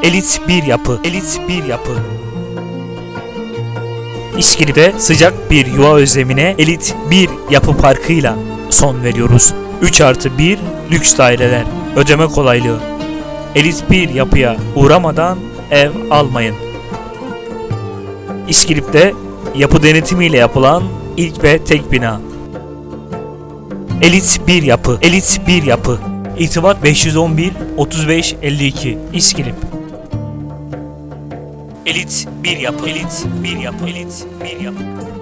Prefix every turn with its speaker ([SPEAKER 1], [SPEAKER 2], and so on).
[SPEAKER 1] Elit bir yapı. Elit bir yapı. İşkilip'te sıcak bir yuva özlemine elit bir yapı parkıyla son veriyoruz. 3+1 lüks daireler, ödeme kolaylığı. Elit bir yapıya uğramadan ev almayın. İşkilip'te yapı denetimiyle yapılan ilk ve tek bina. Elit bir yapı. Elit bir yapı. İrtibat 511 35 52 İşkilip. Elit bir yapı. Elit bir yapı. Elit bir yapı.